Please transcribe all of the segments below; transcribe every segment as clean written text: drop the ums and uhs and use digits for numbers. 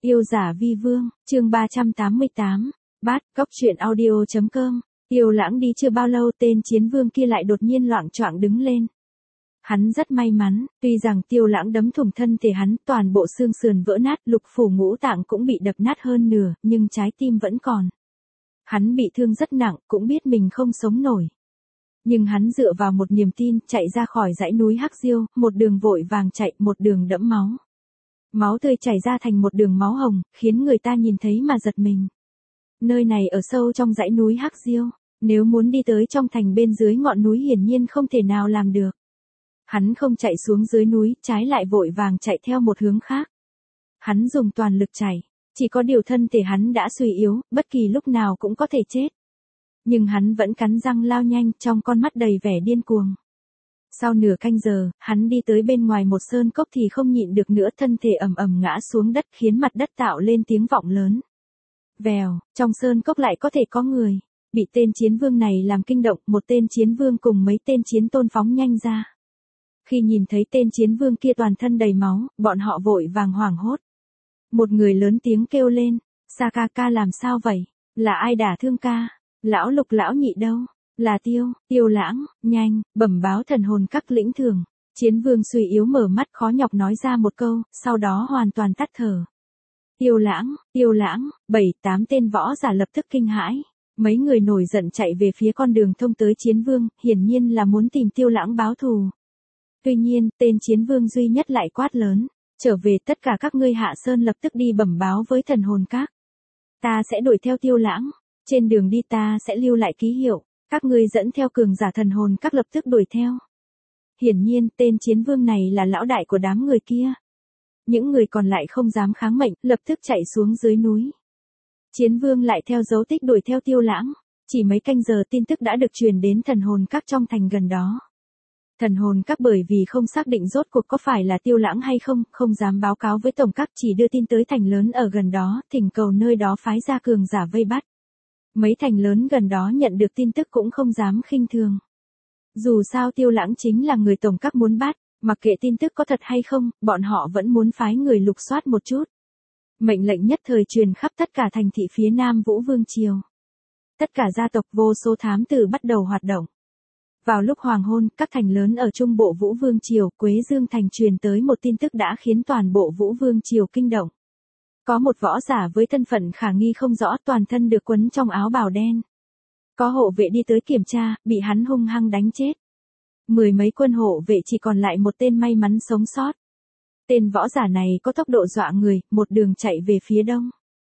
Yêu giả vi vương, chương 388, bát, cốc truyện audio.com, Tiêu Lãng đi chưa bao lâu tên chiến vương kia lại đột nhiên loạng choạng đứng lên. Hắn rất may mắn, tuy rằng Tiêu Lãng đấm thủng thân thể hắn, toàn bộ xương sườn vỡ nát, lục phủ ngũ tạng cũng bị đập nát hơn nửa, nhưng trái tim vẫn còn. Hắn bị thương rất nặng, cũng biết mình không sống nổi. Nhưng hắn dựa vào một niềm tin, chạy ra khỏi dãy núi Hắc Diêu, một đường vội vàng chạy, một đường đẫm máu. Máu tươi chảy ra thành một đường máu hồng, khiến người ta nhìn thấy mà giật mình. Nơi này ở sâu trong dãy núi Hắc Diêu, nếu muốn đi tới trong thành bên dưới ngọn núi hiển nhiên không thể nào làm được. Hắn không chạy xuống dưới núi, trái lại vội vàng chạy theo một hướng khác. Hắn dùng toàn lực chạy, chỉ có điều thân thể hắn đã suy yếu, bất kỳ lúc nào cũng có thể chết. Nhưng hắn vẫn cắn răng lao nhanh, trong con mắt đầy vẻ điên cuồng. Sau nửa canh giờ, hắn đi tới bên ngoài một sơn cốc thì không nhịn được nữa, thân thể ầm ầm ngã xuống đất khiến mặt đất tạo lên tiếng vọng lớn. Vèo, trong sơn cốc lại có thể có người. Bị tên chiến vương này làm kinh động, một tên chiến vương cùng mấy tên chiến tôn phóng nhanh ra. Khi nhìn thấy tên chiến vương kia toàn thân đầy máu, bọn họ vội vàng hoảng hốt. Một người lớn tiếng kêu lên, Sa ca ca làm sao vậy? Là ai đả thương ca? Lão Lục lão Nhị đâu? Là Tiêu Lãng, nhanh, bẩm báo thần hồn các lĩnh thường. Chiến vương suy yếu mở mắt khó nhọc nói ra một câu, sau đó hoàn toàn tắt thở. Tiêu Lãng, 7-8 tên võ giả lập tức kinh hãi. Mấy người nổi giận chạy về phía con đường thông tới chiến vương, hiển nhiên là muốn tìm Tiêu Lãng báo thù. Tuy nhiên, tên chiến vương duy nhất lại quát lớn, trở về tất cả các ngươi hạ sơn lập tức đi bẩm báo với thần hồn các. Ta sẽ đuổi theo Tiêu Lãng, trên đường đi ta sẽ lưu lại ký hiệu, các ngươi dẫn theo cường giả thần hồn các lập tức đuổi theo. Hiển nhiên, tên chiến vương này là lão đại của đám người kia. Những người còn lại không dám kháng mệnh, lập tức chạy xuống dưới núi. Chiến vương lại theo dấu tích đuổi theo Tiêu Lãng, chỉ mấy canh giờ tin tức đã được truyền đến thần hồn các trong thành gần đó. Thần hồn các bởi vì không xác định rốt cuộc có phải là Tiêu Lãng hay không, không dám báo cáo với tổng các, chỉ đưa tin tới thành lớn ở gần đó, thỉnh cầu nơi đó phái ra cường giả vây bắt. Mấy thành lớn gần đó nhận được tin tức cũng không dám khinh thường. Dù sao Tiêu Lãng chính là người tổng các muốn bắt, mặc kệ tin tức có thật hay không, bọn họ vẫn muốn phái người lục soát một chút. Mệnh lệnh nhất thời truyền khắp tất cả thành thị phía Nam Vũ Vương Triều. Tất cả gia tộc vô số thám tử bắt đầu hoạt động. Vào lúc hoàng hôn, các thành lớn ở trung bộ Vũ Vương Triều, Quế Dương thành truyền tới một tin tức đã khiến toàn bộ Vũ Vương Triều kinh động. Có một võ giả với thân phận khả nghi không rõ, toàn thân được quấn trong áo bào đen. Có hộ vệ đi tới kiểm tra, bị hắn hung hăng đánh chết. 10 mấy quân hộ vệ chỉ còn lại một tên may mắn sống sót. Tên võ giả này có tốc độ dọa người, một đường chạy về phía đông.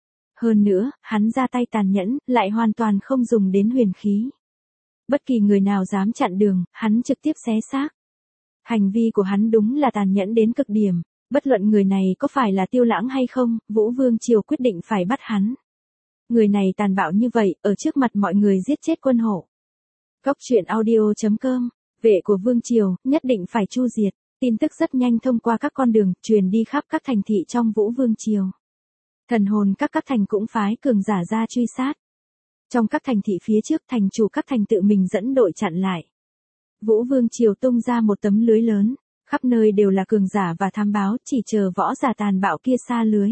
Hơn nữa, hắn ra tay tàn nhẫn, lại hoàn toàn không dùng đến huyền khí. Bất kỳ người nào dám chặn đường, hắn trực tiếp xé xác. Hành vi của hắn đúng là tàn nhẫn đến cực điểm, bất luận người này có phải là Tiêu Lãng hay không, Vũ Vương Triều quyết định phải bắt hắn. Người này tàn bạo như vậy, ở trước mặt mọi người giết chết quân hộ. Cốc truyện audio.com, vệ của Vương Triều, nhất định phải chu diệt. Tin tức rất nhanh thông qua các con đường, truyền đi khắp các thành thị trong Vũ Vương Triều. Thần hồn các thành cũng phái cường giả ra truy sát. Trong các thành thị phía trước, thành chủ các thành tự mình dẫn đội chặn lại. Vũ Vương Triều tung ra một tấm lưới lớn, khắp nơi đều là cường giả và thám báo, chỉ chờ võ giả tàn bạo kia xa lưới.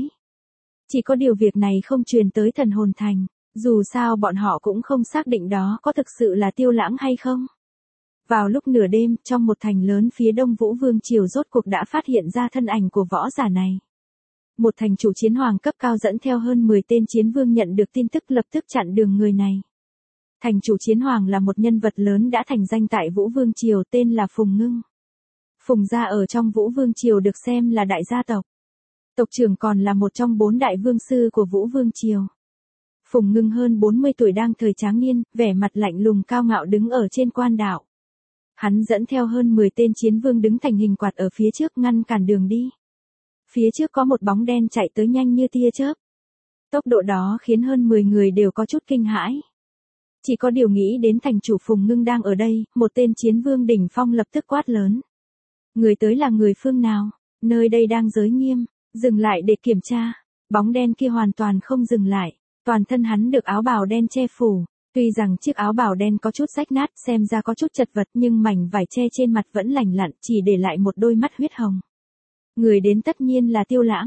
Chỉ có điều việc này không truyền tới thần hồn thành, dù sao bọn họ cũng không xác định đó có thực sự là Tiêu Lãng hay không. Vào lúc nửa đêm, trong một thành lớn phía đông Vũ Vương Triều rốt cuộc đã phát hiện ra thân ảnh của võ giả này. Một thành chủ chiến hoàng cấp cao dẫn theo hơn 10 tên chiến vương nhận được tin tức lập tức chặn đường người này. Thành chủ chiến hoàng là một nhân vật lớn đã thành danh tại Vũ Vương Triều, tên là Phùng Ngưng. Phùng gia ở trong Vũ Vương Triều được xem là đại gia tộc. Tộc trưởng còn là một trong 4 đại vương sư của Vũ Vương Triều. Phùng Ngưng hơn 40 tuổi đang thời tráng niên, vẻ mặt lạnh lùng cao ngạo đứng ở trên quan đạo. Hắn dẫn theo hơn 10 tên chiến vương đứng thành hình quạt ở phía trước ngăn cản đường đi. Phía trước có một bóng đen chạy tới nhanh như tia chớp. Tốc độ đó khiến hơn 10 người đều có chút kinh hãi. Chỉ có điều nghĩ đến thành chủ Phùng Ngưng đang ở đây, một tên chiến vương đỉnh phong lập tức quát lớn. Người tới là người phương nào? Nơi đây đang giới nghiêm, dừng lại để kiểm tra. Bóng đen kia hoàn toàn không dừng lại, toàn thân hắn được áo bào đen che phủ. Tuy rằng chiếc áo bào đen có chút rách nát, xem ra có chút chật vật, nhưng mảnh vải che trên mặt vẫn lành lặn, chỉ để lại một đôi mắt huyết hồng. Người đến tất nhiên là Tiêu Lãng.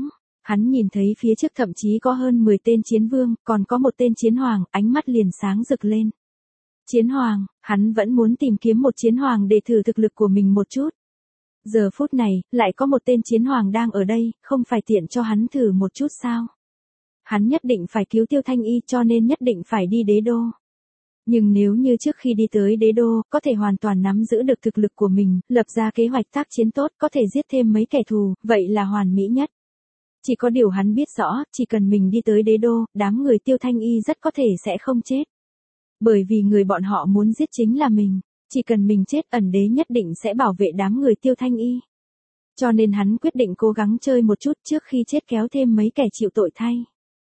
Hắn nhìn thấy phía trước thậm chí có hơn 10 tên chiến vương, còn có một tên chiến hoàng, ánh mắt liền sáng rực lên. Chiến hoàng, hắn vẫn muốn tìm kiếm một chiến hoàng để thử thực lực của mình một chút. Giờ phút này, lại có một tên chiến hoàng đang ở đây, không phải tiện cho hắn thử một chút sao? Hắn nhất định phải cứu Tiêu Thanh Y cho nên nhất định phải đi đế đô. Nhưng nếu như trước khi đi tới đế đô, có thể hoàn toàn nắm giữ được thực lực của mình, lập ra kế hoạch tác chiến tốt, có thể giết thêm mấy kẻ thù, vậy là hoàn mỹ nhất. Chỉ có điều hắn biết rõ, chỉ cần mình đi tới đế đô, đám người Tiêu Thanh Y rất có thể sẽ không chết. Bởi vì người bọn họ muốn giết chính là mình, chỉ cần mình chết ẩn đế nhất định sẽ bảo vệ đám người Tiêu Thanh Y. Cho nên hắn quyết định cố gắng chơi một chút trước khi chết kéo thêm mấy kẻ chịu tội thay.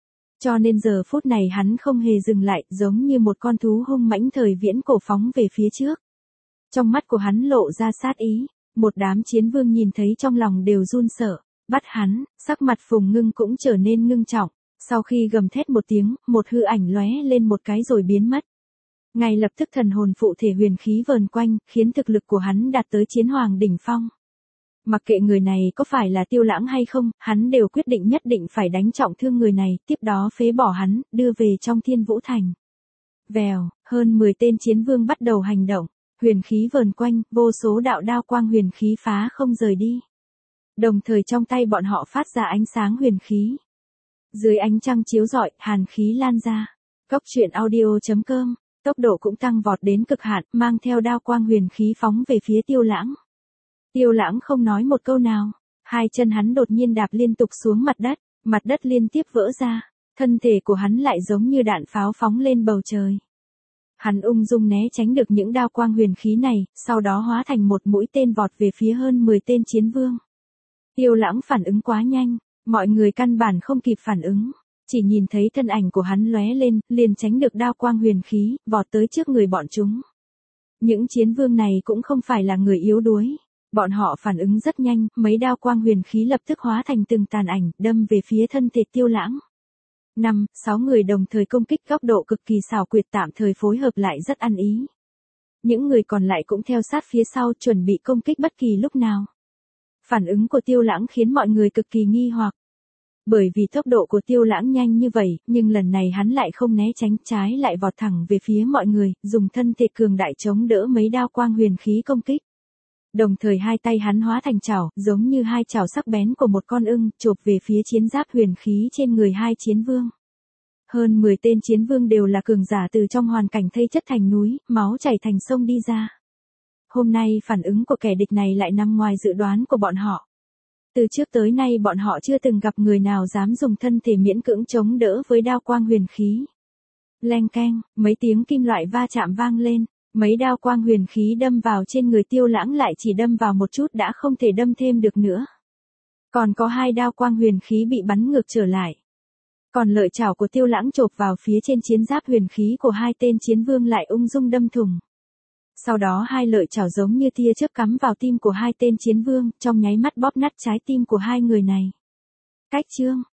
Cho nên giờ phút này hắn không hề dừng lại, giống như một con thú hung mãnh thời viễn cổ phóng về phía trước. Trong mắt của hắn lộ ra sát ý, một đám chiến vương nhìn thấy trong lòng đều run sợ, bắt hắn, sắc mặt Phùng Ngưng cũng trở nên ngưng trọng, sau khi gầm thét một tiếng, một hư ảnh lóe lên một cái rồi biến mất. Ngay lập tức thần hồn phụ thể huyền khí vờn quanh, khiến thực lực của hắn đạt tới chiến hoàng đỉnh phong. Mặc kệ người này có phải là Tiêu Lãng hay không, hắn đều quyết định nhất định phải đánh trọng thương người này, tiếp đó phế bỏ hắn, đưa về trong Thiên Vũ Thành. Vèo, hơn 10 tên chiến vương bắt đầu hành động, huyền khí vờn quanh, vô số đạo đao quang huyền khí phá không rời đi. Đồng thời trong tay bọn họ phát ra ánh sáng huyền khí. Dưới ánh trăng chiếu rọi, hàn khí lan ra. Cốc truyện audio.com, tốc độ cũng tăng vọt đến cực hạn, mang theo đao quang huyền khí phóng về phía Tiêu Lãng. Tiêu Lãng không nói một câu nào, hai chân hắn đột nhiên đạp liên tục xuống mặt đất liên tiếp vỡ ra, thân thể của hắn lại giống như đạn pháo phóng lên bầu trời. Hắn ung dung né tránh được những đao quang huyền khí này, sau đó hóa thành một mũi tên vọt về phía hơn 10 tên chiến vương. Tiêu Lãng phản ứng quá nhanh, mọi người căn bản không kịp phản ứng, chỉ nhìn thấy thân ảnh của hắn lóe lên, liền tránh được đao quang huyền khí, vọt tới trước người bọn chúng. Những chiến vương này cũng không phải là người yếu đuối. Bọn họ phản ứng rất nhanh, mấy đao quang huyền khí lập tức hóa thành từng tàn ảnh, đâm về phía thân thể Tiêu Lãng. 5-6 người đồng thời công kích góc độ cực kỳ xảo quyệt tạm thời phối hợp lại rất ăn ý. Những người còn lại cũng theo sát phía sau chuẩn bị công kích bất kỳ lúc nào. Phản ứng của Tiêu Lãng khiến mọi người cực kỳ nghi hoặc. Bởi vì tốc độ của Tiêu Lãng nhanh như vậy, nhưng lần này hắn lại không né tránh, trái lại vọt thẳng về phía mọi người, dùng thân thể cường đại chống đỡ mấy đao quang huyền khí công kích. Đồng thời hai tay hắn hóa thành chảo, giống như hai chảo sắc bén của một con ưng, chộp về phía chiến giáp huyền khí trên người hai chiến vương. Hơn 10 tên chiến vương đều là cường giả từ trong hoàn cảnh thây chất thành núi, máu chảy thành sông đi ra. Hôm nay phản ứng của kẻ địch này lại nằm ngoài dự đoán của bọn họ. Từ trước tới nay bọn họ chưa từng gặp người nào dám dùng thân thể miễn cưỡng chống đỡ với đao quang huyền khí. Leng keng, mấy tiếng kim loại va chạm vang lên. Mấy đao quang huyền khí đâm vào trên người Tiêu Lãng lại chỉ đâm vào một chút đã không thể đâm thêm được nữa. Còn có hai đao quang huyền khí bị bắn ngược trở lại. Còn lợi chảo của Tiêu Lãng chộp vào phía trên chiến giáp huyền khí của hai tên chiến vương lại ung dung đâm thủng. Sau đó hai lợi chảo giống như tia chớp cắm vào tim của hai tên chiến vương, trong nháy mắt bóp nát trái tim của hai người này. Cách chương